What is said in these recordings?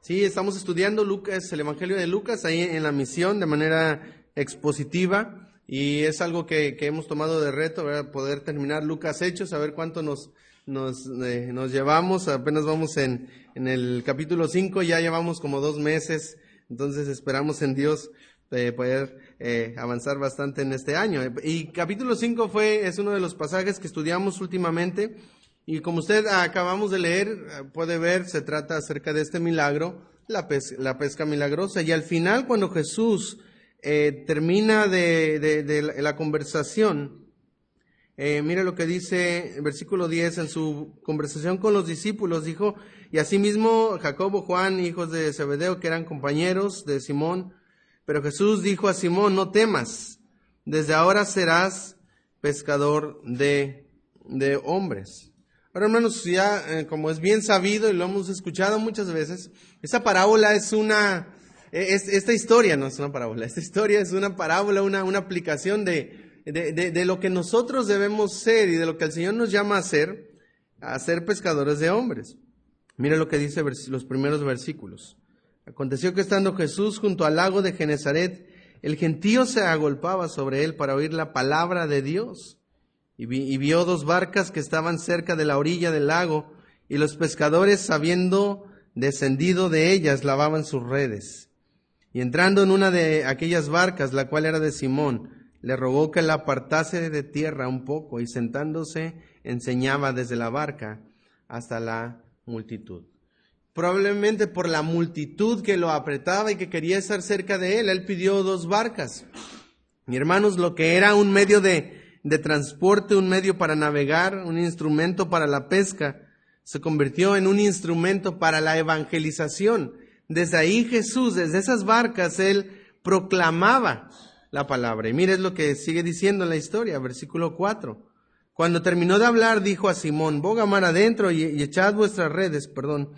Sí, estamos estudiando Lucas, el Evangelio de Lucas, ahí en la misión de manera expositiva, y es algo que hemos tomado de reto, ¿verdad? Poder terminar Lucas Hechos, a ver cuánto nos llevamos. Apenas vamos en el capítulo 5, ya llevamos como 2 meses, entonces esperamos en Dios poder avanzar bastante en este año. Y capítulo 5 es uno de los pasajes que estudiamos últimamente. Y como usted acabamos de leer, puede ver, se trata acerca de este milagro, la pesca milagrosa. Y al final, cuando Jesús termina de la conversación, mire lo que dice el versículo 10, en su conversación con los discípulos, dijo: y asimismo Jacobo, Juan, hijos de Zebedeo, que eran compañeros de Simón. Pero Jesús dijo a Simón: no temas, desde ahora serás pescador de hombres. Ahora, hermanos, ya como es bien sabido y lo hemos escuchado muchas veces, esta parábola esta historia no es una parábola, esta historia es una parábola, una aplicación de lo que nosotros debemos ser y de lo que el Señor nos llama a ser pescadores de hombres. Mire lo que dice los primeros versículos. Aconteció que estando Jesús junto al lago de Genezaret, el gentío se agolpaba sobre él para oír la palabra de Dios. Y vio 2 barcas que estaban cerca de la orilla del lago, y los pescadores, habiendo descendido de ellas, lavaban sus redes. Y entrando en una de aquellas barcas, la cual era de Simón, le rogó que la apartase de tierra un poco, y sentándose enseñaba desde la barca hasta la multitud. Probablemente por la multitud que lo apretaba y que quería estar cerca de él pidió 2 barcas. Mi hermanos, lo que era un medio de transporte, un medio para navegar, un instrumento para la pesca, se convirtió en un instrumento para la evangelización. Desde ahí Jesús, desde esas barcas, él proclamaba la palabra. Y mire lo que sigue diciendo la historia, versículo 4. Cuando terminó de hablar, dijo a Simón: boga mar adentro y echad vuestras redes,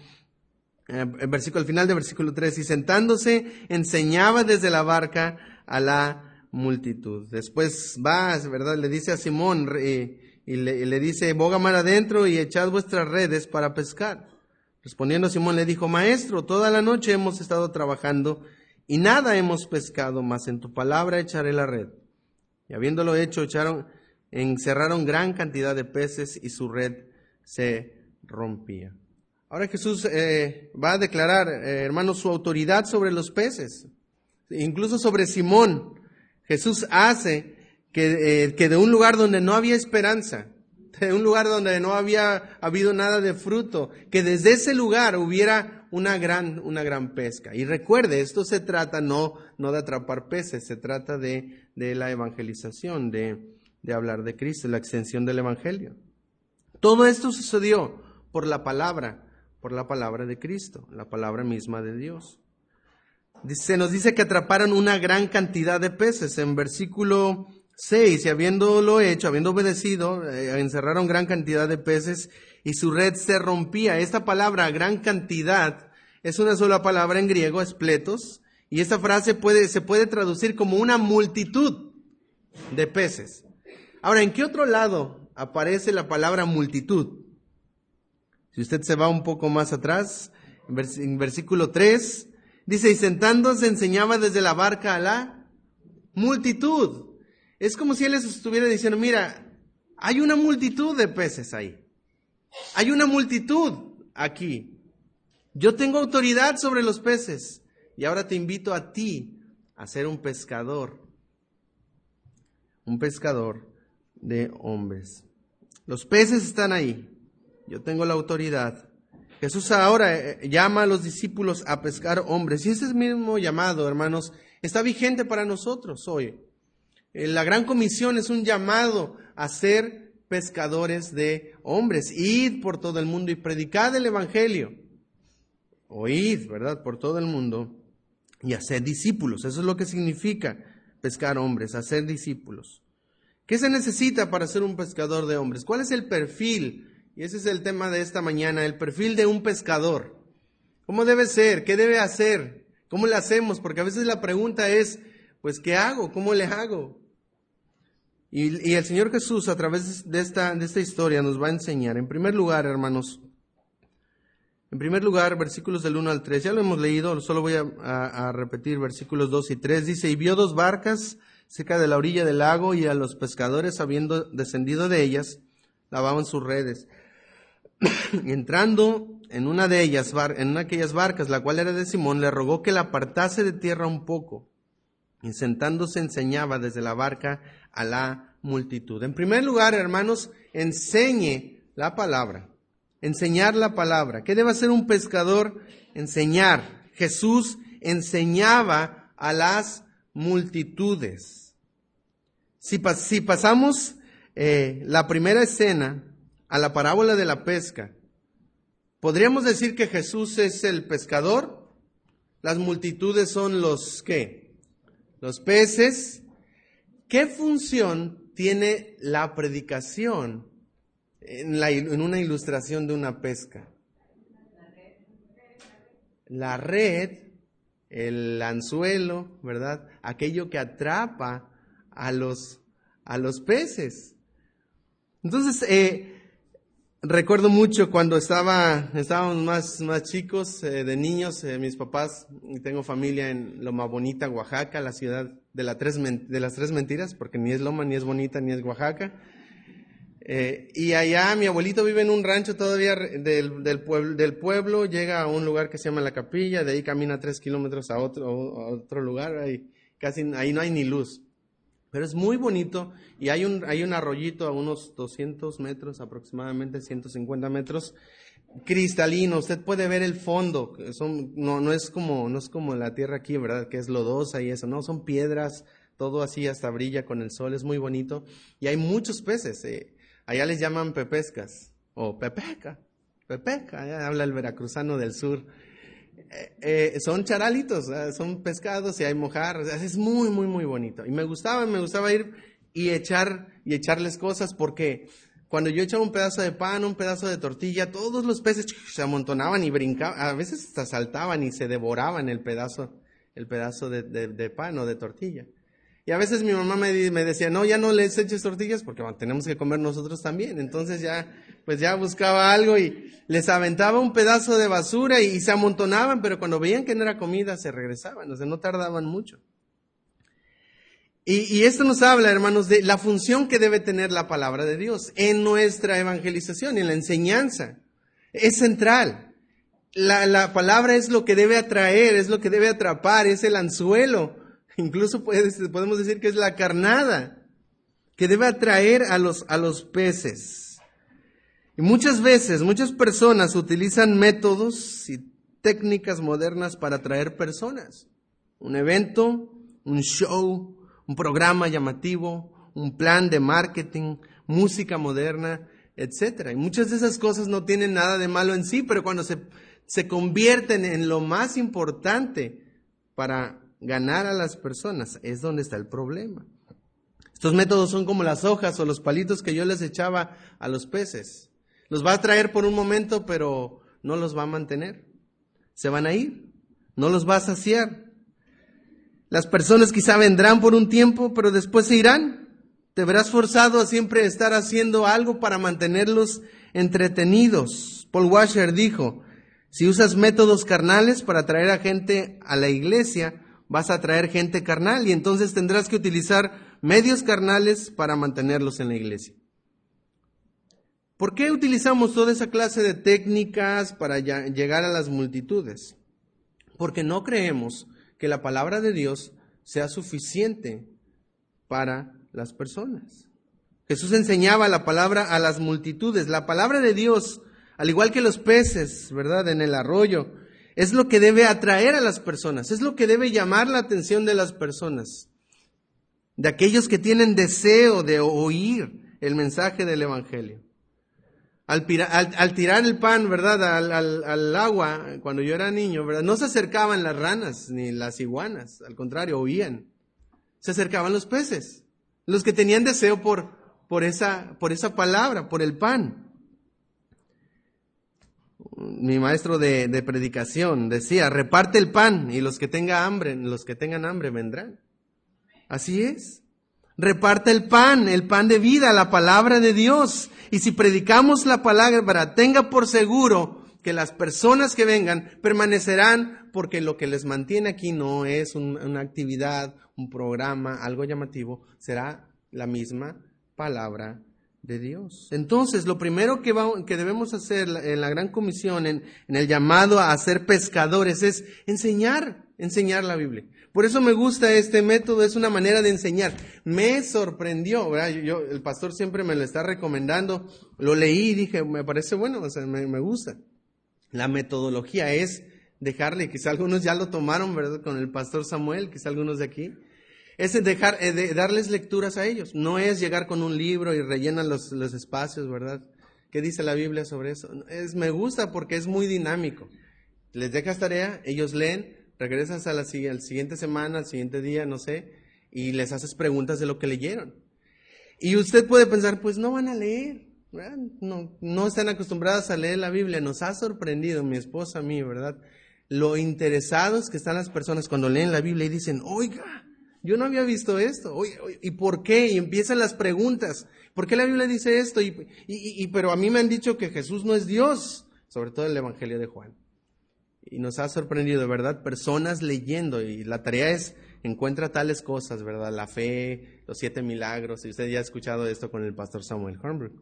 al final de versículo 3, y sentándose enseñaba desde la barca a la multitud. Después ¿verdad? Le dice a Simón y le dice: boga mar adentro y echad vuestras redes para pescar. Respondiendo Simón le dijo: Maestro, toda la noche hemos estado trabajando y nada hemos pescado, mas en tu palabra echaré la red. Y habiéndolo hecho, encerraron gran cantidad de peces y su red se rompía. Ahora Jesús va a declarar, hermanos, su autoridad sobre los peces, incluso sobre Simón. Jesús hace que de un lugar donde no había esperanza, de un lugar donde no había habido nada de fruto, que desde ese lugar hubiera una gran pesca. Y recuerde, esto se trata no de atrapar peces, se trata de la evangelización, de hablar de Cristo, la extensión del evangelio. Todo esto sucedió por la palabra de Cristo, la palabra misma de Dios. Se nos dice que atraparon una gran cantidad de peces. En versículo 6, y habiéndolo hecho, habiendo obedecido, encerraron gran cantidad de peces y su red se rompía. Esta palabra, gran cantidad, es una sola palabra en griego, espletos, y esta frase se puede traducir como una multitud de peces. Ahora, ¿en qué otro lado aparece la palabra multitud? Si usted se va un poco más atrás, en versículo 3, dice: y sentándose enseñaba desde la barca a la multitud. Es como si él les estuviera diciendo: mira, hay una multitud de peces ahí. Hay una multitud aquí. Yo tengo autoridad sobre los peces. Y ahora te invito a ti a ser un pescador. Un pescador de hombres. Los peces están ahí. Yo tengo la autoridad. Jesús ahora llama a los discípulos a pescar hombres. Y ese mismo llamado, hermanos, está vigente para nosotros hoy. La Gran Comisión es un llamado a ser pescadores de hombres. Id por todo el mundo y predicad el evangelio. Oíd, ¿verdad? Por todo el mundo y hacer discípulos. Eso es lo que significa pescar hombres, hacer discípulos. ¿Qué se necesita para ser un pescador de hombres? ¿Cuál es el perfil? Y ese es el tema de esta mañana, el perfil de un pescador. ¿Cómo debe ser? ¿Qué debe hacer? ¿Cómo le hacemos? Porque a veces la pregunta es, pues, ¿qué hago? ¿Cómo le hago? Y el Señor Jesús, a través de esta historia, nos va a enseñar. En primer lugar, hermanos, En primer lugar, versículos del 1 al 3, ya lo hemos leído, solo voy a repetir versículos 2 y 3. Dice, y vio 2 barcas cerca de la orilla del lago, y a los pescadores, habiendo descendido de ellas, lavaban sus redes. Y entrando en una de ellas, en una de aquellas barcas, la cual era de Simón, le rogó que la apartase de tierra un poco. Y sentándose enseñaba desde la barca a la multitud. En primer lugar, hermanos, enseñe la palabra. Enseñar la palabra. ¿Qué debe hacer un pescador? Enseñar. Jesús enseñaba a las multitudes. Si pasamos la primera escena a la parábola de la pesca, ¿podríamos decir que Jesús es el pescador? Las multitudes son los ¿qué? Los peces. ¿Qué función tiene la predicación en una ilustración de una pesca? La red, el anzuelo, ¿verdad? Aquello que atrapa a los peces. Entonces, recuerdo mucho cuando estábamos más chicos, de niños, mis papás, y tengo familia en Loma Bonita, Oaxaca, la ciudad de las tres mentiras, porque ni es Loma, ni es Bonita, ni es Oaxaca. Y allá mi abuelito vive en un rancho todavía del pueblo, llega a un lugar que se llama La Capilla, de ahí camina 3 kilómetros a otro lugar, ahí no hay ni luz. Pero es muy bonito, y hay un arroyito a unos 200 metros, aproximadamente 150 metros, cristalino. Usted puede ver el fondo. No es como la tierra aquí, ¿verdad? Que es lodosa y eso. No, son piedras, todo así hasta brilla con el sol. Es muy bonito. Y hay muchos peces. Allá les llaman pepescas o pepeca. Allá habla el veracruzano del sur. Son charalitos, son pescados y hay mojar, es muy, muy, muy bonito. Y me gustaba ir y echarles cosas, porque cuando yo echaba un pedazo de pan, un pedazo de tortilla, todos los peces se amontonaban y brincaban, a veces hasta saltaban y se devoraban el pedazo de pan o de tortilla. Y a veces mi mamá me decía, no, ya no les eches tortillas porque tenemos que comer nosotros también. Entonces ya buscaba algo y les aventaba un pedazo de basura y se amontonaban, pero cuando veían que no era comida se regresaban, o sea, no tardaban mucho. Y esto nos habla, hermanos, de la función que debe tener la palabra de Dios en nuestra evangelización, en la enseñanza. Es central. La palabra es lo que debe atraer, es lo que debe atrapar, es el anzuelo. Incluso podemos decir que es la carnada que debe atraer a los peces. Y muchas veces, muchas personas utilizan métodos y técnicas modernas para atraer personas. Un evento, un show, un programa llamativo, un plan de marketing, música moderna, etc. Y muchas de esas cosas no tienen nada de malo en sí, pero cuando se convierten en lo más importante para ganar a las personas, es donde está el problema. Estos métodos son como las hojas o los palitos que yo les echaba a los peces. Los va a atraer por un momento, pero no los va a mantener. Se van a ir, no los va a saciar. Las personas quizá vendrán por un tiempo, pero después se irán. Te verás forzado a siempre estar haciendo algo para mantenerlos entretenidos. Paul Washer dijo, si usas métodos carnales para atraer a gente a la iglesia, vas a atraer gente carnal y entonces tendrás que utilizar medios carnales para mantenerlos en la iglesia. ¿Por qué utilizamos toda esa clase de técnicas para llegar a las multitudes? Porque no creemos que la palabra de Dios sea suficiente para las personas. Jesús enseñaba la palabra a las multitudes. La palabra de Dios, al igual que los peces, ¿verdad?, en el arroyo, es lo que debe atraer a las personas, es lo que debe llamar la atención de las personas, de aquellos que tienen deseo de oír el mensaje del Evangelio. Al tirar el pan, ¿verdad?, al agua, cuando yo era niño, ¿verdad?, no se acercaban las ranas ni las iguanas, al contrario, oían. Se acercaban los peces, los que tenían deseo por esa palabra, por el pan. Mi maestro de predicación decía, reparte el pan y los que tengan hambre vendrán. Así es. Reparte el pan de vida, la palabra de Dios. Y si predicamos la palabra, tenga por seguro que las personas que vengan permanecerán, porque lo que les mantiene aquí no es una actividad, un programa, algo llamativo, será la misma palabra de Dios. Entonces, lo primero que debemos hacer en la Gran Comisión, en el llamado a ser pescadores, es enseñar la Biblia. Por eso me gusta este método, es una manera de enseñar. Me sorprendió, ¿verdad? El pastor siempre me lo está recomendando, lo leí y dije, me parece bueno, o sea, me gusta. La metodología es dejarle, quizá algunos ya lo tomaron, ¿verdad? Con el pastor Samuel, quizá algunos de aquí. Es de darles lecturas a ellos. No es llegar con un libro y rellenan los espacios, ¿verdad? ¿Qué dice la Biblia sobre eso? Me gusta porque es muy dinámico. Les dejas tarea, ellos leen, regresas a la siguiente semana, al siguiente día, no sé, y les haces preguntas de lo que leyeron. Y usted puede pensar, pues no van a leer, ¿verdad? No están acostumbradas a leer la Biblia. Nos ha sorprendido, mi esposa a mí, ¿verdad? Lo interesados que están las personas cuando leen la Biblia y dicen, oiga, yo no había visto esto, oye, ¿y por qué? Y empiezan las preguntas, ¿por qué la Biblia dice esto? Pero a mí me han dicho que Jesús no es Dios, sobre todo el Evangelio de Juan. Y nos ha sorprendido, ¿verdad? Personas leyendo, y la tarea es, encuentra tales cosas, ¿verdad? La fe, los 7 milagros, y usted ya ha escuchado esto con el pastor Samuel Hornbrook.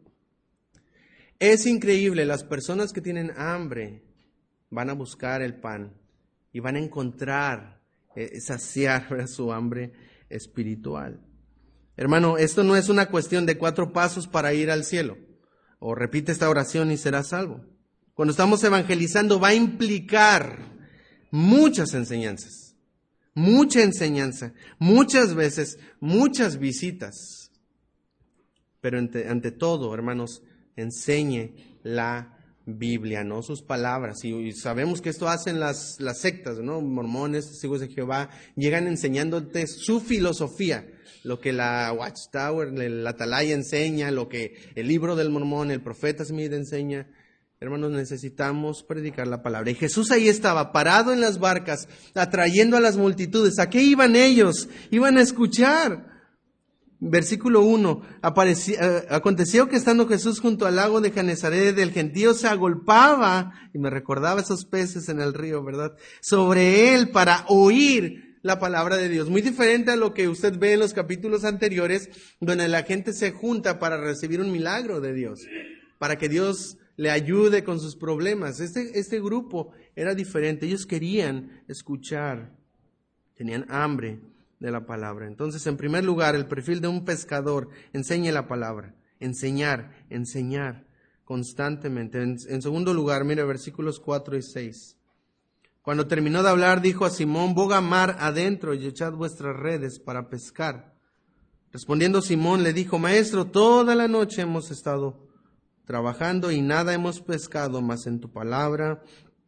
Es increíble, las personas que tienen hambre van a buscar el pan y van a encontrar, saciar, ¿verdad?, su hambre espiritual. Hermano, esto no es una cuestión de 4 pasos para ir al cielo, o repite esta oración y serás salvo. Cuando estamos evangelizando va a implicar muchas enseñanzas, mucha enseñanza, muchas veces, muchas visitas. Pero ante todo, hermanos, enseñe la Biblia, no sus palabras. Y sabemos que esto hacen las sectas, ¿no? Mormones, testigos de Jehová, llegan enseñándote su filosofía, lo que la Watchtower, la Atalaya enseña, lo que el libro del Mormón, el profeta Smith enseña. Hermanos, necesitamos predicar la palabra. Y Jesús ahí estaba, parado en las barcas, atrayendo a las multitudes. ¿A qué iban ellos? Iban a escuchar. Versículo 1. Aconteció que estando Jesús junto al lago de Genesaret, el gentío se agolpaba, y me recordaba esos peces en el río, ¿verdad?, sobre él para oír la palabra de Dios. Muy diferente a lo que usted ve en los capítulos anteriores, donde la gente se junta para recibir un milagro de Dios, para que Dios le ayude con sus problemas. Este grupo era diferente. Ellos querían escuchar, tenían hambre de la palabra. Entonces, en primer lugar, el perfil de un pescador: enseñe la palabra. Enseñar constantemente. En segundo lugar, mire versículos 4 y 6. Cuando terminó de hablar, dijo a Simón: boga mar adentro y echad vuestras redes para pescar. Respondiendo Simón le dijo: Maestro, toda la noche hemos estado trabajando y nada hemos pescado, mas en tu palabra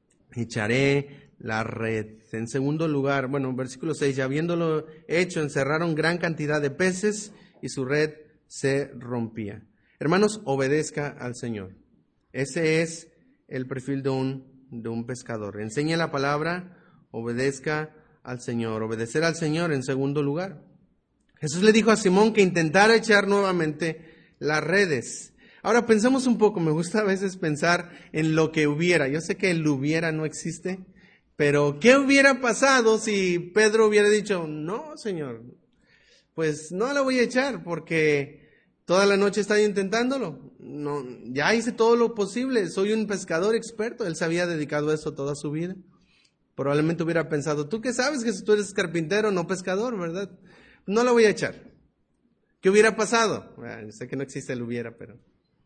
echaré la red. En segundo lugar, versículo 6, y habiéndolo hecho, encerraron gran cantidad de peces y su red se rompía. Hermanos, obedezca al Señor. Ese es el perfil de un pescador. Enseñe la palabra, obedezca al Señor. Obedecer al Señor en segundo lugar. Jesús le dijo a Simón que intentara echar nuevamente las redes. Ahora pensemos un poco, me gusta a veces pensar en lo que hubiera. Yo sé que el hubiera no existe, pero ¿qué hubiera pasado si Pedro hubiera dicho: no, Señor, pues no la voy a echar porque toda la noche estaba intentándolo? No, ya hice todo lo posible, soy un pescador experto. Él se había dedicado a eso toda su vida. Probablemente hubiera pensado: ¿tú qué sabes que tú eres carpintero, no pescador, verdad? No la voy a echar. ¿Qué hubiera pasado? Bueno, sé que no existe el hubiera, pero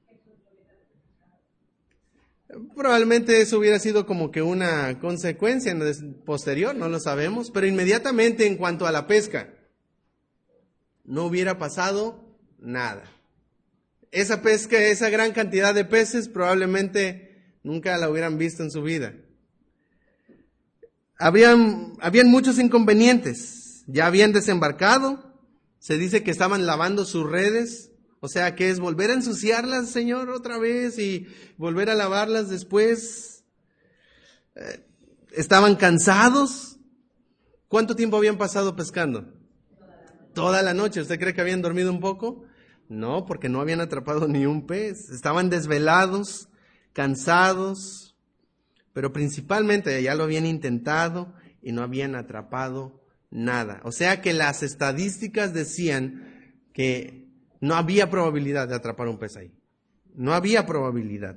probablemente eso hubiera sido como que una consecuencia posterior, no lo sabemos, pero inmediatamente en cuanto a la pesca, no hubiera pasado nada. Esa pesca, esa gran cantidad de peces, probablemente nunca la hubieran visto en su vida. Habían muchos inconvenientes. Ya habían desembarcado, se dice que estaban lavando sus redes. O sea, que es volver a ensuciarlas, Señor, otra vez y volver a lavarlas después. Estaban cansados. ¿Cuánto tiempo habían pasado pescando? Toda la noche. ¿Usted cree que habían dormido un poco? No, porque no habían atrapado ni un pez. Estaban desvelados, cansados. pero principalmente ya lo habían intentado y no habían atrapado nada. O sea que las estadísticas decían que no había probabilidad de atrapar un pez ahí. No había probabilidad.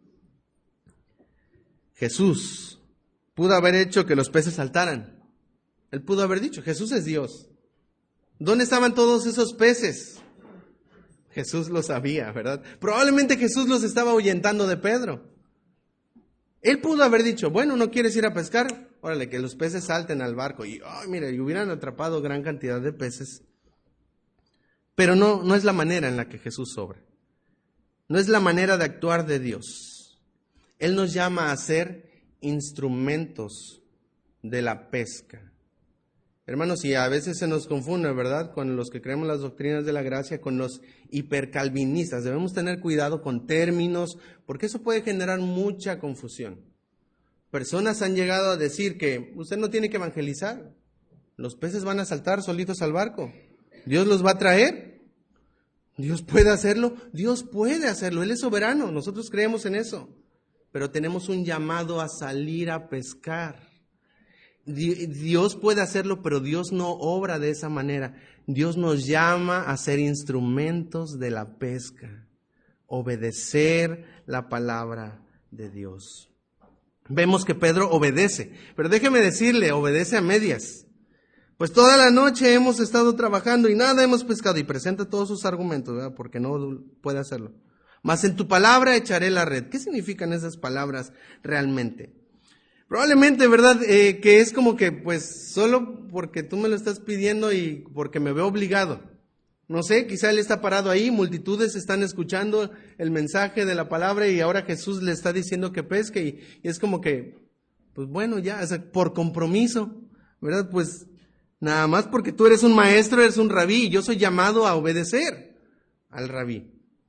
Jesús pudo haber hecho que los peces saltaran. Él pudo haber dicho, Jesús es Dios. ¿Dónde estaban todos esos peces? Jesús lo sabía, ¿verdad? Probablemente Jesús los estaba ahuyentando de Pedro. Él pudo haber dicho, bueno, ¿no quieres ir a pescar? Órale, que los peces salten al barco. Y, mira, y hubieran atrapado gran cantidad de peces. Pero no es la manera en la que Jesús obra. No es la manera de actuar de Dios. Él nos llama a ser instrumentos de la pesca. Hermanos, y a veces se nos confunde, ¿verdad?, con los que creemos las doctrinas de la gracia, con los hipercalvinistas. Debemos tener cuidado con términos, porque eso puede generar mucha confusión. Personas han llegado a decir que usted no tiene que evangelizar. Los peces van a saltar solitos al barco. Dios los va a traer. Dios puede hacerlo. Dios puede hacerlo. Él es soberano. Nosotros creemos en eso. Pero tenemos un llamado a salir a pescar. Dios puede hacerlo, pero Dios no obra de esa manera. Dios nos llama a ser instrumentos de la pesca, obedecer la palabra de Dios. Vemos que Pedro obedece, pero déjeme decirle, obedece a medias. Pues toda la noche hemos estado trabajando y nada hemos pescado, y presenta todos sus argumentos, ¿verdad?, porque no puede hacerlo. Mas en tu palabra echaré la red. ¿Qué significan esas palabras realmente? Probablemente, ¿verdad?, que es como que, pues, solo porque tú me lo estás pidiendo y porque me veo obligado. No sé, quizá él está parado ahí, multitudes están escuchando el mensaje de la palabra y ahora Jesús le está diciendo que pesque y es como que, pues bueno, ya, o sea, por compromiso, ¿verdad? Pues nada más porque tú eres un maestro, eres un rabí y yo soy llamado a obedecer al rabí.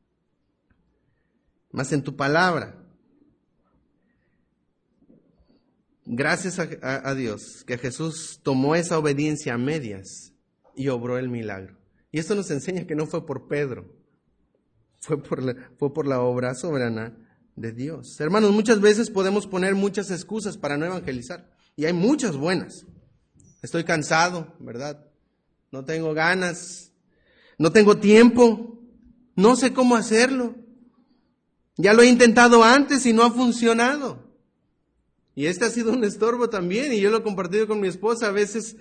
Mas en tu palabra. Gracias a Dios que Jesús tomó esa obediencia a medias y obró el milagro. Y esto nos enseña que no fue por Pedro, fue por la obra soberana de Dios. Hermanos, muchas veces podemos poner muchas excusas para no evangelizar. Y hay muchas buenas. Estoy cansado, ¿verdad? No tengo ganas, no tengo tiempo, no sé cómo hacerlo. Ya lo he intentado antes y no ha funcionado. Y este ha sido un estorbo también, y yo lo he compartido con mi esposa. A veces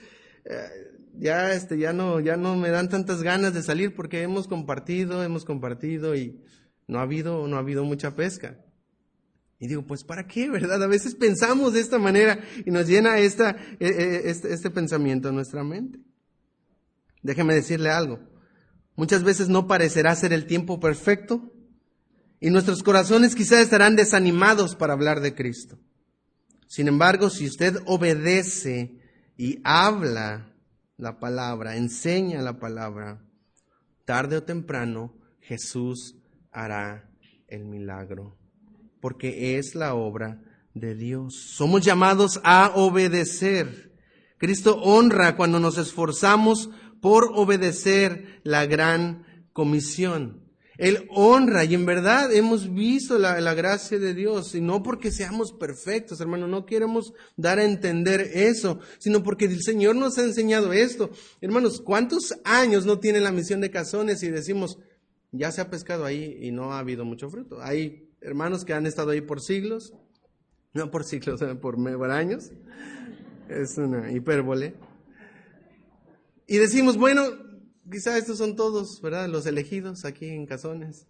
ya no me dan tantas ganas de salir porque hemos compartido y no ha habido mucha pesca. Y digo, pues ¿para qué, verdad? A veces pensamos de esta manera y nos llena este pensamiento en nuestra mente. Déjeme decirle algo. Muchas veces no parecerá ser el tiempo perfecto y nuestros corazones quizás estarán desanimados para hablar de Cristo. Sin embargo, si usted obedece y habla la palabra, enseña la palabra, tarde o temprano Jesús hará el milagro, porque es la obra de Dios. Somos llamados a obedecer. Cristo honra cuando nos esforzamos por obedecer la gran comisión. Él honra y en verdad hemos visto la gracia de Dios y no porque seamos perfectos, hermano, no queremos dar a entender eso, sino porque el Señor nos ha enseñado esto. Hermanos, ¿cuántos años no tiene la misión de Cazones y decimos, ya se ha pescado ahí y no ha habido mucho fruto? Hay hermanos que han estado ahí por siglos, no por siglos, por años, es una hipérbole. Y decimos, bueno, quizá estos son todos, ¿verdad?, los elegidos aquí en Cazones.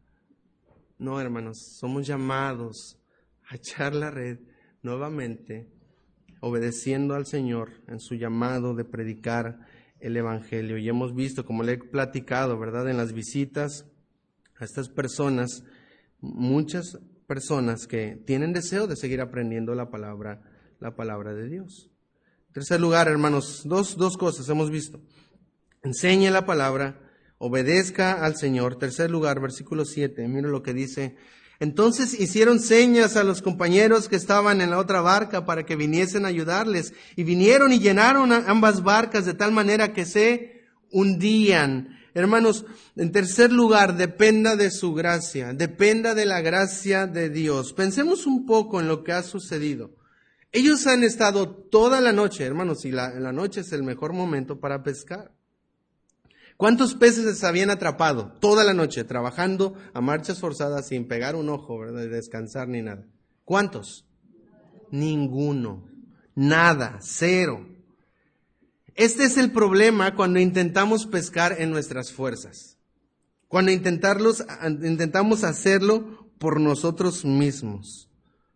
No, hermanos, somos llamados a echar la red nuevamente, obedeciendo al Señor en su llamado de predicar el Evangelio. Y hemos visto, como le he platicado, ¿verdad?, en las visitas a estas personas, muchas personas que tienen deseo de seguir aprendiendo la palabra de Dios. En tercer lugar, hermanos, dos cosas hemos visto. Enseñe la palabra, obedezca al Señor. Tercer lugar, versículo 7, mira lo que dice. Entonces hicieron señas a los compañeros que estaban en la otra barca para que viniesen a ayudarles. Y vinieron y llenaron ambas barcas de tal manera que se hundían. Hermanos, en tercer lugar, dependa de su gracia, dependa de la gracia de Dios. Pensemos un poco en lo que ha sucedido. Ellos han estado toda la noche, hermanos, y la noche es el mejor momento para pescar. ¿Cuántos peces les habían atrapado toda la noche, trabajando a marchas forzadas sin pegar un ojo, ¿verdad? Y descansar ni nada? ¿Cuántos? Ninguno. Nada. Cero. Este es el problema cuando intentamos pescar en nuestras fuerzas. Cuando intentamos hacerlo por nosotros mismos.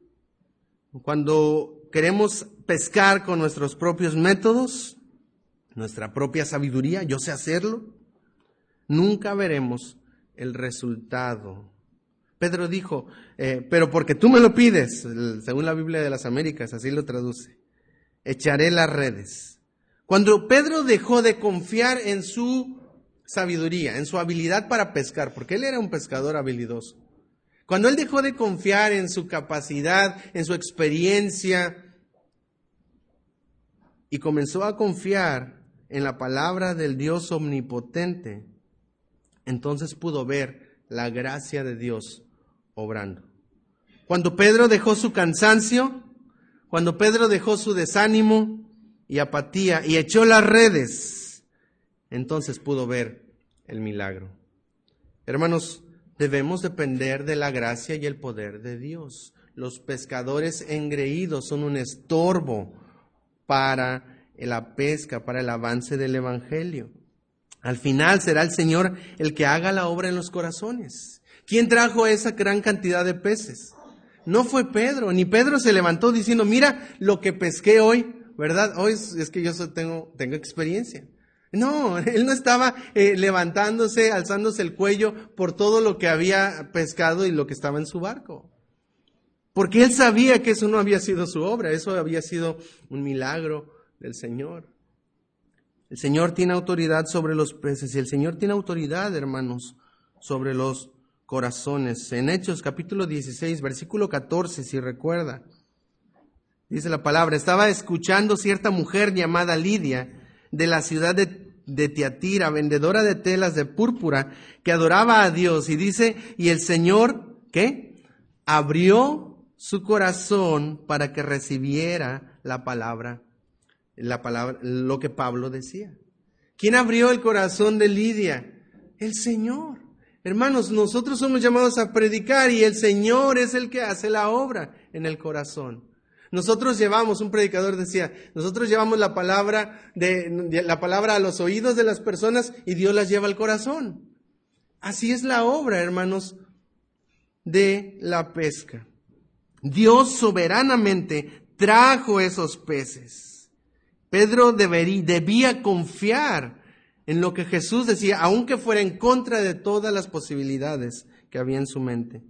Cuando queremos pescar con nuestros propios métodos, nuestra propia sabiduría, yo sé hacerlo, nunca veremos el resultado. Pedro dijo, pero porque tú me lo pides, según la Biblia de las Américas, así lo traduce, echaré las redes. Cuando Pedro dejó de confiar en su sabiduría, en su habilidad para pescar, porque él era un pescador habilidoso, cuando él dejó de confiar en su capacidad, en su experiencia, y comenzó a confiar en la palabra del Dios omnipotente, entonces pudo ver la gracia de Dios obrando. Cuando Pedro dejó su cansancio, cuando Pedro dejó su desánimo y apatía y echó las redes, entonces pudo ver el milagro. Hermanos, debemos depender de la gracia y el poder de Dios. Los pescadores engreídos son un estorbo para la pesca, para el avance del Evangelio. Al final será el Señor el que haga la obra en los corazones. ¿Quién trajo esa gran cantidad de peces? No fue Pedro, ni Pedro se levantó diciendo, mira lo que pesqué hoy, ¿verdad? Hoy es que yo tengo experiencia. No, él no estaba levantándose, alzándose el cuello por todo lo que había pescado y lo que estaba en su barco. Porque él sabía que eso no había sido su obra, eso había sido un milagro del Señor. El Señor tiene autoridad sobre los peces y el Señor tiene autoridad, hermanos, sobre los corazones. En Hechos capítulo 16, versículo 14, si recuerda, dice la palabra, estaba escuchando cierta mujer llamada Lidia de la ciudad de Tiatira, vendedora de telas de púrpura, que adoraba a Dios. Y dice, y el Señor, ¿qué? Abrió su corazón para que recibiera la palabra, lo que Pablo decía. ¿Quién abrió el corazón de Lidia? El Señor. Hermanos, nosotros somos llamados a predicar y el Señor es el que hace la obra en el corazón. Nosotros llevamos, un predicador decía, nosotros llevamos la palabra a los oídos de las personas y Dios las lleva al corazón. Así es la obra, hermanos, de la pesca. Dios soberanamente trajo esos peces. Pedro debía confiar en lo que Jesús decía, aunque fuera en contra de todas las posibilidades que había en su mente.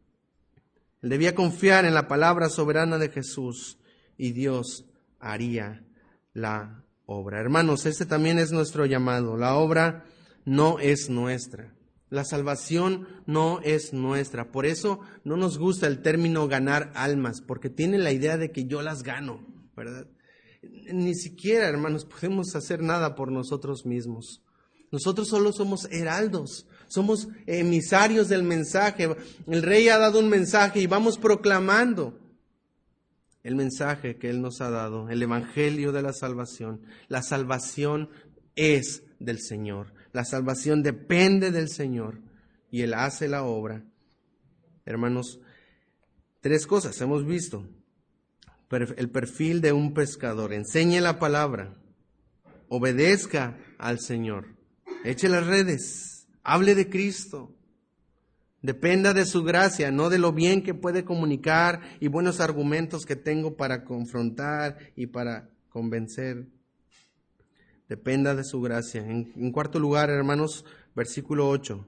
Él debía confiar en la palabra soberana de Jesús y Dios haría la obra. Hermanos, este también es nuestro llamado. La obra no es nuestra. La salvación no es nuestra. Por eso no nos gusta el término ganar almas, porque tiene la idea de que yo las gano, ¿verdad? Ni siquiera, hermanos, podemos hacer nada por nosotros mismos. Nosotros solo somos heraldos, somos emisarios del mensaje. El Rey ha dado un mensaje y vamos proclamando el mensaje que Él nos ha dado, el Evangelio de la salvación. La salvación es del Señor. La salvación depende del Señor y Él hace la obra. Hermanos, 3 cosas hemos visto. El perfil de un pescador. Enseñe la palabra. Obedezca al Señor. Eche las redes. Hable de Cristo. Dependa de su gracia, no de lo bien que puede comunicar y buenos argumentos que tengo para confrontar y para convencer. Dependa de su gracia. En cuarto lugar, hermanos, versículo 8.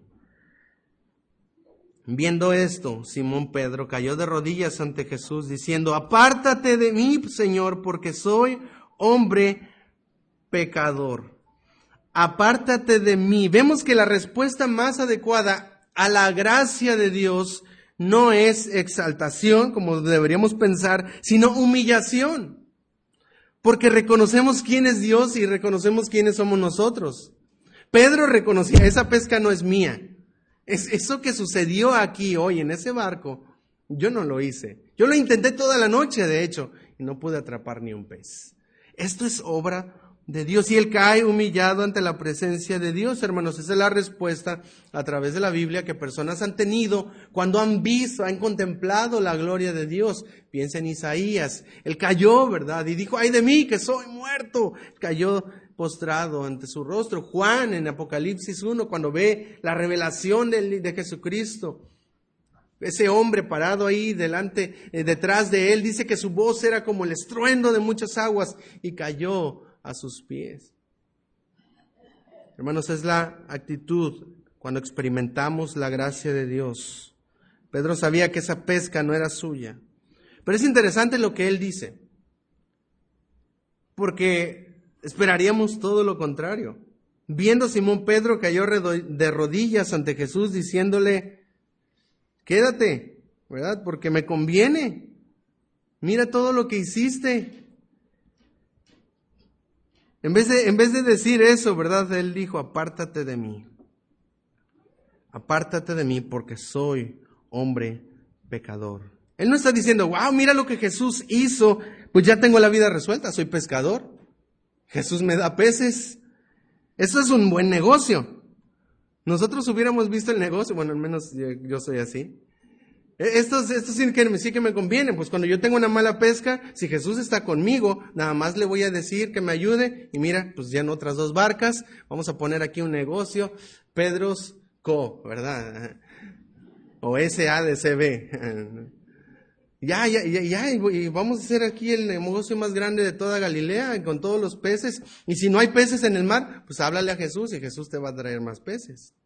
Viendo esto, Simón Pedro cayó de rodillas ante Jesús diciendo, apártate de mí, Señor, porque soy hombre pecador. Apártate de mí. Vemos que la respuesta más adecuada a la gracia de Dios no es exaltación, como deberíamos pensar, sino humillación. Porque reconocemos quién es Dios y reconocemos quiénes somos nosotros. Pedro reconocía, esa pesca no es mía. Eso que sucedió aquí hoy en ese barco, yo no lo hice. Yo lo intenté toda la noche, de hecho, y no pude atrapar ni un pez. Esto es obra de Dios. Y él cae humillado ante la presencia de Dios, hermanos. Esa es la respuesta a través de la Biblia que personas han tenido cuando han visto, han contemplado la gloria de Dios. Piensa en Isaías. Él cayó, ¿verdad? Y dijo, ay de mí, que soy muerto. Cayó postrado ante su rostro. Juan en Apocalipsis 1, cuando ve la revelación de Jesucristo, ese hombre parado ahí detrás de él, dice que su voz era como el estruendo de muchas aguas y cayó a sus pies. Hermanos, es la actitud cuando experimentamos la gracia de Dios. Pedro sabía que esa pesca no era suya. Pero es interesante lo que él dice, porque esperaríamos todo lo contrario. Viendo a Simón, Pedro cayó de rodillas ante Jesús diciéndole, quédate, ¿verdad? Porque me conviene. Mira todo lo que hiciste. En vez de decir eso, ¿verdad? Él dijo, apártate de mí. Apártate de mí porque soy hombre pecador. Él no está diciendo, wow, mira lo que Jesús hizo, pues ya tengo la vida resuelta, soy pescador. Jesús me da peces. Eso es un buen negocio. Nosotros hubiéramos visto el negocio, bueno, al menos yo soy así. Esto sí que me conviene, pues cuando yo tengo una mala pesca, si Jesús está conmigo, nada más le voy a decir que me ayude, y mira, pues ya en otras 2 barcas, vamos a poner aquí un negocio, Pedro's Co, ¿verdad? O SADCB. Ya, y vamos a hacer aquí el negocio más grande de toda Galilea, con todos los peces, y si no hay peces en el mar, pues háblale a Jesús, y Jesús te va a traer más peces.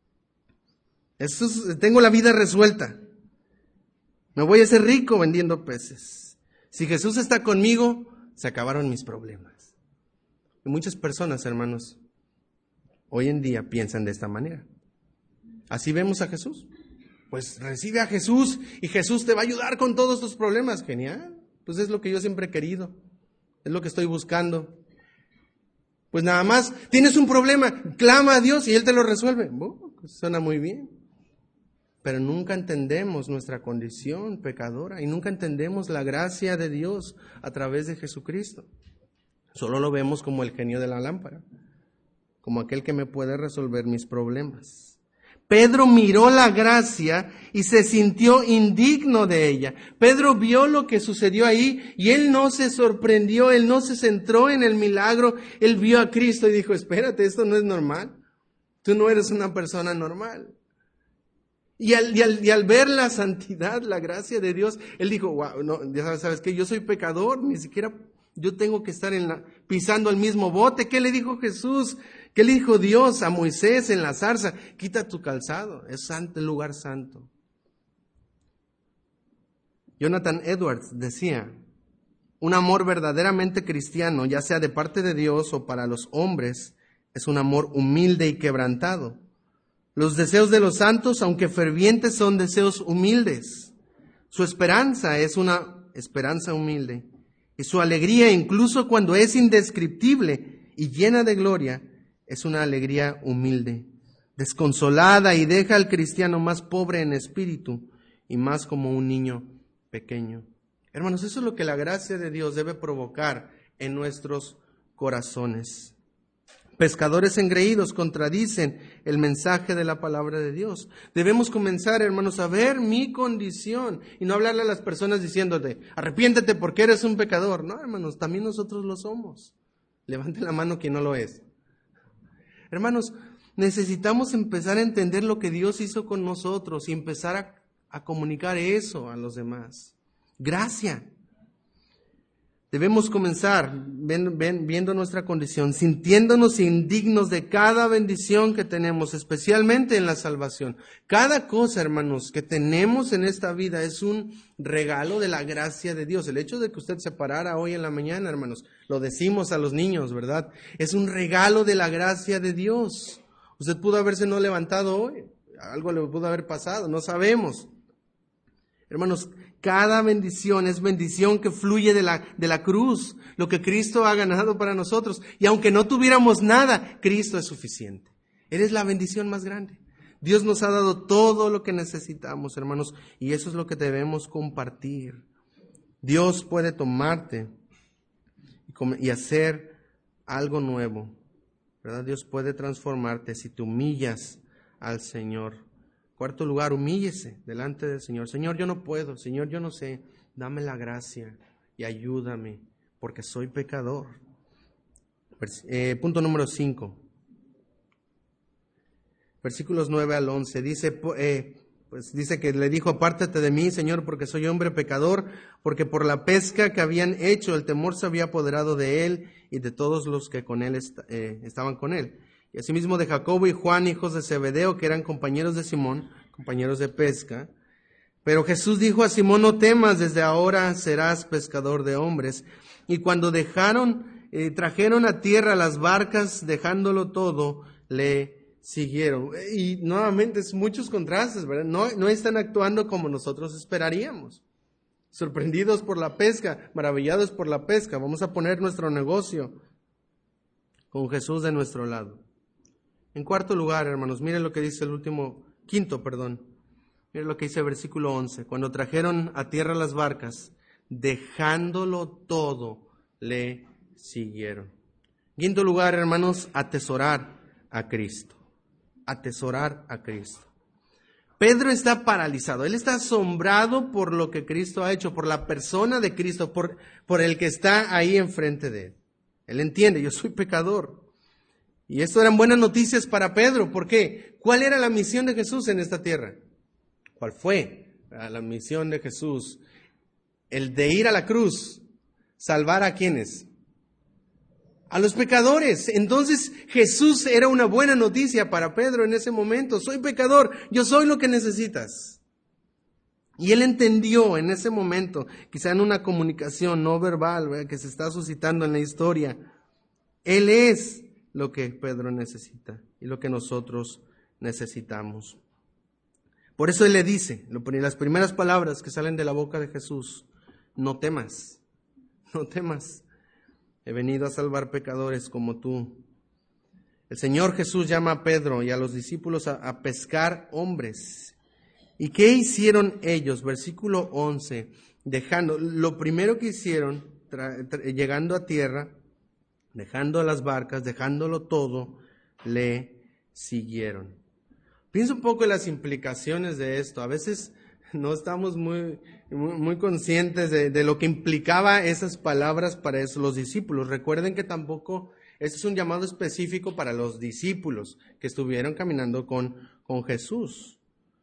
Tengo la vida resuelta. Me voy a hacer rico vendiendo peces. Si Jesús está conmigo, se acabaron mis problemas. Y muchas personas, hermanos, hoy en día piensan de esta manera. Así vemos a Jesús. Pues recibe a Jesús y Jesús te va a ayudar con todos tus problemas. Genial. Pues es lo que yo siempre he querido. Es lo que estoy buscando. Pues nada más, tienes un problema, clama a Dios y Él te lo resuelve. Pues suena muy bien. Pero nunca entendemos nuestra condición pecadora y nunca entendemos la gracia de Dios a través de Jesucristo. Solo lo vemos como el genio de la lámpara, como aquel que me puede resolver mis problemas. Pedro miró la gracia y se sintió indigno de ella. Pedro vio lo que sucedió ahí y él no se sorprendió, él no se centró en el milagro, él vio a Cristo y dijo, espérate, esto no es normal. Tú no eres una persona normal. Y al ver la santidad, la gracia de Dios, él dijo, wow, no, ya sabes que yo soy pecador, ni siquiera yo tengo que estar pisando el mismo bote. ¿Qué le dijo Jesús? ¿Qué le dijo Dios a Moisés en la zarza? Quita tu calzado, es santo, el lugar santo. Jonathan Edwards decía, un amor verdaderamente cristiano, ya sea de parte de Dios o para los hombres, es un amor humilde y quebrantado. Los deseos de los santos, aunque fervientes, son deseos humildes. Su esperanza es una esperanza humilde. Y su alegría, incluso cuando es indescriptible y llena de gloria, es una alegría humilde, desconsolada, y deja al cristiano más pobre en espíritu y más como un niño pequeño. Hermanos, eso es lo que la gracia de Dios debe provocar en nuestros corazones. Pescadores engreídos contradicen el mensaje de la palabra de Dios. Debemos comenzar, hermanos, a ver mi condición y no hablarle a las personas diciéndote, arrepiéntete porque eres un pecador. No, hermanos, también nosotros lo somos. Levante la mano quien no lo es. Hermanos, necesitamos empezar a entender lo que Dios hizo con nosotros y empezar a comunicar eso a los demás. Gracia. Debemos comenzar viendo nuestra condición, sintiéndonos indignos de cada bendición que tenemos, especialmente en la salvación. Cada cosa, hermanos, que tenemos en esta vida es un regalo de la gracia de Dios. El hecho de que usted se parara hoy en la mañana, hermanos, lo decimos a los niños, ¿verdad? Es un regalo de la gracia de Dios. Usted pudo haberse no levantado hoy, algo le pudo haber pasado, no sabemos. Hermanos, cada bendición es bendición que fluye de la cruz, lo que Cristo ha ganado para nosotros. Y aunque no tuviéramos nada, Cristo es suficiente. Eres la bendición más grande. Dios nos ha dado todo lo que necesitamos, hermanos, y eso es lo que debemos compartir. Dios puede tomarte y hacer algo nuevo, ¿verdad? Dios puede transformarte si te humillas al Señor. Cuarto lugar, humíllese delante del Señor. Señor, yo no puedo. Señor, yo no sé. Dame la gracia y ayúdame, porque soy pecador. Punto número 5. Versículos 9 al 11. Dice que le dijo: apártate de mí, Señor, porque soy hombre pecador, porque por la pesca que habían hecho, el temor se había apoderado de él y de todos los que con él estaban con él. Y asimismo de Jacobo y Juan, hijos de Zebedeo, que eran compañeros de Simón, compañeros de pesca. Pero Jesús dijo a Simón: no temas, desde ahora serás pescador de hombres. Y cuando trajeron a tierra las barcas, dejándolo todo, le siguieron. Y nuevamente es muchos contrastes, ¿verdad? No están actuando como nosotros esperaríamos. Sorprendidos por la pesca, maravillados por la pesca. Vamos a poner nuestro negocio con Jesús de nuestro lado. En cuarto lugar, hermanos, miren lo que dice quinto. Miren lo que dice el versículo 11. Cuando trajeron a tierra las barcas, dejándolo todo, le siguieron. Quinto lugar, hermanos, atesorar a Cristo. Atesorar a Cristo. Pedro está paralizado. Él está asombrado por lo que Cristo ha hecho, por la persona de Cristo, por el que está ahí enfrente de él. Él entiende: yo soy pecador. Y esto eran buenas noticias para Pedro. ¿Por qué? ¿Cuál era la misión de Jesús en esta tierra? ¿Cuál fue la misión de Jesús? El de ir a la cruz, salvar a ¿quiénes? A los pecadores. Entonces Jesús era una buena noticia para Pedro en ese momento. Soy pecador, yo soy lo que necesitas. Y él entendió en ese momento, quizá en una comunicación no verbal, ¿verdad?, que se está suscitando en la historia. Él es lo que Pedro necesita y lo que nosotros necesitamos. Por eso él le dice, las primeras palabras que salen de la boca de Jesús: no temas, no temas. He venido a salvar pecadores como tú. El Señor Jesús llama a Pedro y a los discípulos a pescar hombres. ¿Y qué hicieron ellos? Versículo 11. Lo primero que hicieron, llegando a tierra, dejando las barcas, dejándolo todo, le siguieron. Piensa un poco en las implicaciones de esto. A veces no estamos muy conscientes de lo que implicaba esas palabras para los discípulos. Recuerden que tampoco, este es un llamado específico para los discípulos que estuvieron caminando con Jesús.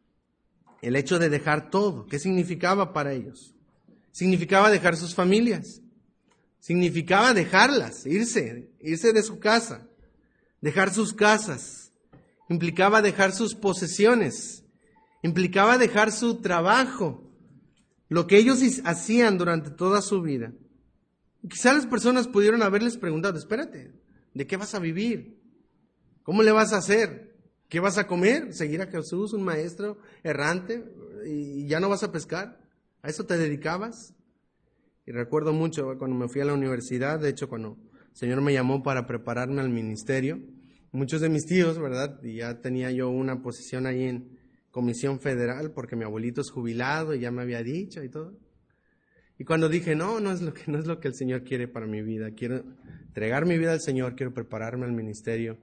El hecho de dejar todo, ¿qué significaba para ellos? Significaba dejar sus familias. Significaba dejarlas, irse de su casa, dejar sus casas. Implicaba dejar sus posesiones. Implicaba dejar su trabajo, lo que ellos hacían durante toda su vida. Quizá las personas pudieron haberles preguntado: espérate, ¿de qué vas a vivir? ¿Cómo le vas a hacer? ¿Qué vas a comer? ¿Seguir a Jesús, un maestro errante, y ya no vas a pescar? ¿A eso te dedicabas? Y recuerdo mucho cuando me fui a la universidad, de hecho cuando el Señor me llamó para prepararme al ministerio, muchos de mis tíos, ¿verdad? Y ya tenía yo una posición ahí en Comisión Federal, porque mi abuelito es jubilado y ya me había dicho y todo. Y cuando dije, no es lo que el Señor quiere para mi vida, quiero entregar mi vida al Señor, quiero prepararme al ministerio.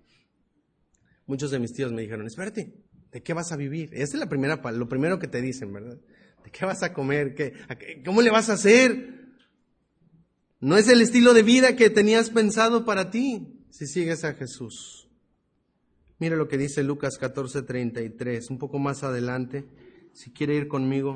Muchos de mis tíos me dijeron: espérate, ¿de qué vas a vivir? Esa es lo primero que te dicen, ¿verdad? ¿De qué vas a comer? ¿Cómo le vas a hacer? No es el estilo de vida que tenías pensado para ti si sigues a Jesús. Mira lo que dice Lucas 14:33, un poco más adelante, si quiere ir conmigo.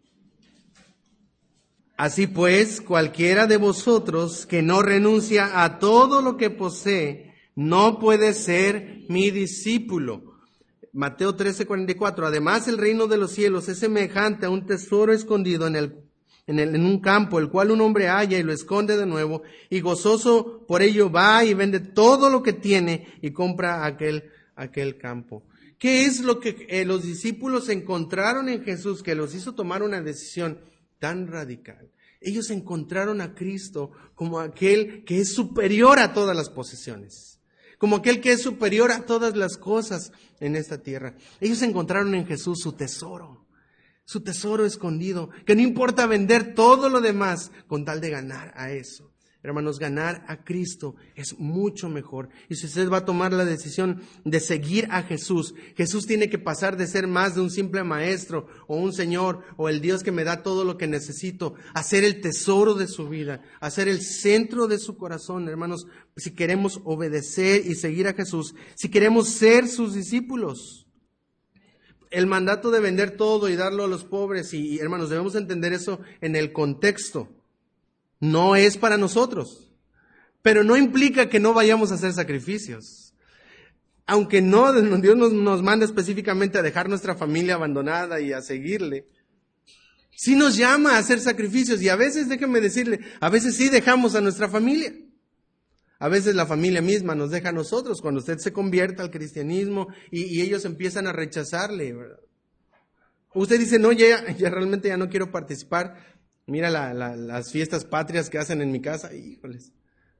Así pues, cualquiera de vosotros que no renuncia a todo lo que posee, no puede ser mi discípulo. Mateo 13:44, además el reino de los cielos es semejante a un tesoro escondido en un campo, el cual un hombre halla y lo esconde de nuevo, y gozoso por ello va y vende todo lo que tiene y compra aquel campo. ¿Qué es lo que los discípulos encontraron en Jesús que los hizo tomar una decisión tan radical? Ellos encontraron a Cristo como aquel que es superior a todas las posesiones, como aquel que es superior a todas las cosas en esta tierra. Ellos encontraron en Jesús su tesoro escondido, que no importa vender todo lo demás con tal de ganar a eso. Hermanos, ganar a Cristo es mucho mejor. Y si usted va a tomar la decisión de seguir a Jesús, Jesús tiene que pasar de ser más de un simple maestro o un Señor o el Dios que me da todo lo que necesito, a ser el tesoro de su vida, a ser el centro de su corazón. Hermanos, si queremos obedecer y seguir a Jesús, si queremos ser sus discípulos, el mandato de vender todo y darlo a los pobres, y hermanos, debemos entender eso en el contexto. No es para nosotros, pero no implica que no vayamos a hacer sacrificios. Aunque no, Dios nos manda específicamente a dejar nuestra familia abandonada y a seguirle, sí nos llama a hacer sacrificios, y a veces, déjenme decirle, a veces sí dejamos a nuestra familia. A veces la familia misma nos deja a nosotros cuando usted se convierta al cristianismo y ellos empiezan a rechazarle, ¿verdad? Usted dice, no, ya realmente ya no quiero participar. Mira las fiestas patrias que hacen en mi casa, híjoles.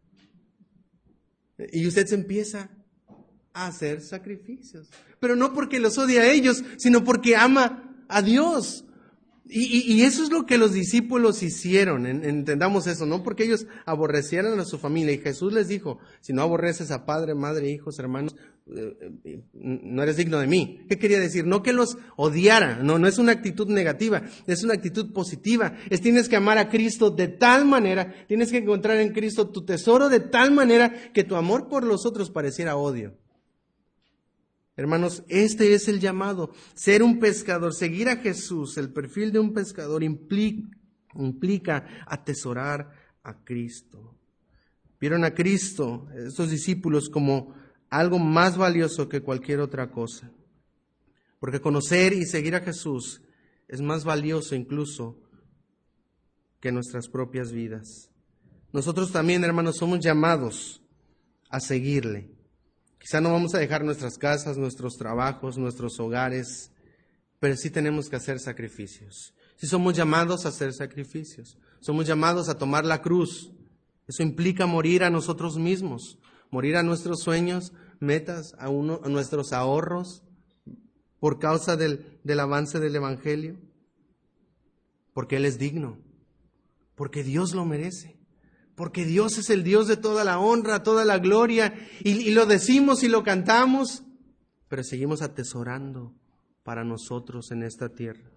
Y usted se empieza a hacer sacrificios. Pero no porque los odia a ellos, sino porque ama a Dios. Y eso es lo que los discípulos hicieron, entendamos eso, no porque ellos aborrecieran a su familia. Y Jesús les dijo, si no aborreces a padre, madre, hijos, hermanos, no eres digno de mí. ¿Qué quería decir? No que los odiara, no es una actitud negativa, es una actitud positiva. Tienes que amar a Cristo de tal manera, tienes que encontrar en Cristo tu tesoro de tal manera que tu amor por los otros pareciera odio. Hermanos, este es el llamado, ser un pescador, seguir a Jesús. El perfil de un pescador implica atesorar a Cristo. Vieron a Cristo, estos discípulos, como algo más valioso que cualquier otra cosa. Porque conocer y seguir a Jesús es más valioso incluso que nuestras propias vidas. Nosotros también, hermanos, somos llamados a seguirle. Quizá no vamos a dejar nuestras casas, nuestros trabajos, nuestros hogares, pero sí tenemos que hacer sacrificios. Sí somos llamados a hacer sacrificios. Somos llamados a tomar la cruz. Eso implica morir a nosotros mismos, morir a nuestros sueños, metas, a nuestros ahorros, por causa del avance del Evangelio. Porque Él es digno, porque Dios lo merece. Porque Dios es el Dios de toda la honra, toda la gloria, y lo decimos y lo cantamos, pero seguimos atesorando para nosotros en esta tierra.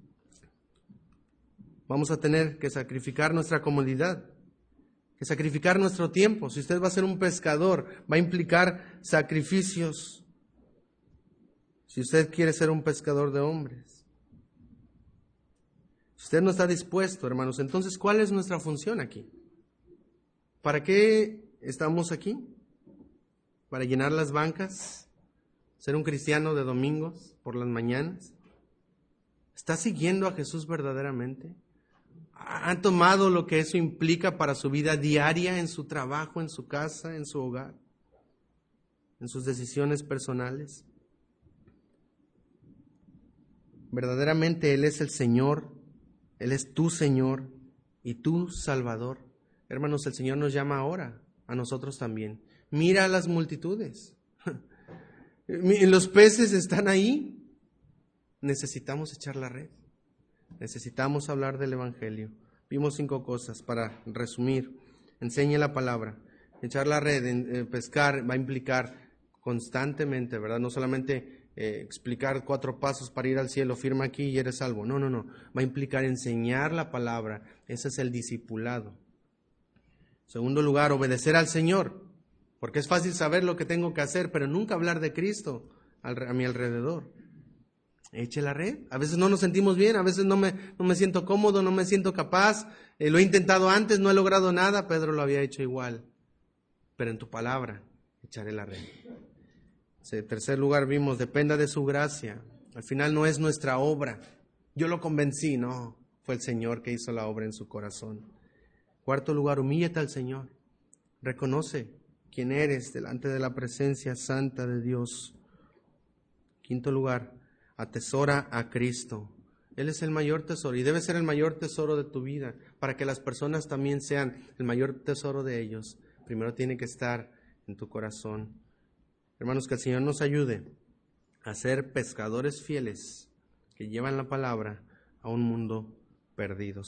Vamos a tener que sacrificar nuestra comodidad, que sacrificar nuestro tiempo. Si usted va a ser un pescador, va a implicar sacrificios. Si usted quiere ser un pescador de hombres. Si usted no está dispuesto, hermanos, entonces, ¿cuál es nuestra función aquí? ¿Para qué estamos aquí? ¿Para llenar las bancas? ¿Ser un cristiano de domingos por las mañanas? ¿Está siguiendo a Jesús verdaderamente? ¿Han tomado lo que eso implica para su vida diaria, en su trabajo, en su casa, en su hogar, en sus decisiones personales? Verdaderamente Él es el Señor, Él es tu Señor y tu Salvador. Hermanos, el Señor nos llama ahora, a nosotros también. Mira a las multitudes. Los peces están ahí. Necesitamos echar la red. Necesitamos hablar del Evangelio. Vimos 5 cosas para resumir. Enseñe la palabra. Echar la red, pescar, va a implicar constantemente, ¿verdad? No solamente explicar 4 pasos para ir al cielo, firma aquí y eres salvo. No. Va a implicar enseñar la palabra. Ese es el discipulado. Segundo lugar, obedecer al Señor, porque es fácil saber lo que tengo que hacer, pero nunca hablar de Cristo a mi alrededor. Eche la red. A veces no nos sentimos bien, a veces no me siento cómodo, no me siento capaz. Lo he intentado antes, no he logrado nada. Pedro lo había hecho igual. Pero en tu palabra echaré la red. En tercer lugar vimos, dependa de su gracia. Al final no es nuestra obra. Yo lo convencí, no. Fue el Señor que hizo la obra en su corazón. Cuarto lugar, humíllate al Señor. Reconoce quién eres delante de la presencia santa de Dios. Quinto lugar, atesora a Cristo. Él es el mayor tesoro y debe ser el mayor tesoro de tu vida. Para que las personas también sean el mayor tesoro de ellos, primero tiene que estar en tu corazón. Hermanos, que el Señor nos ayude a ser pescadores fieles que llevan la palabra a un mundo perdido.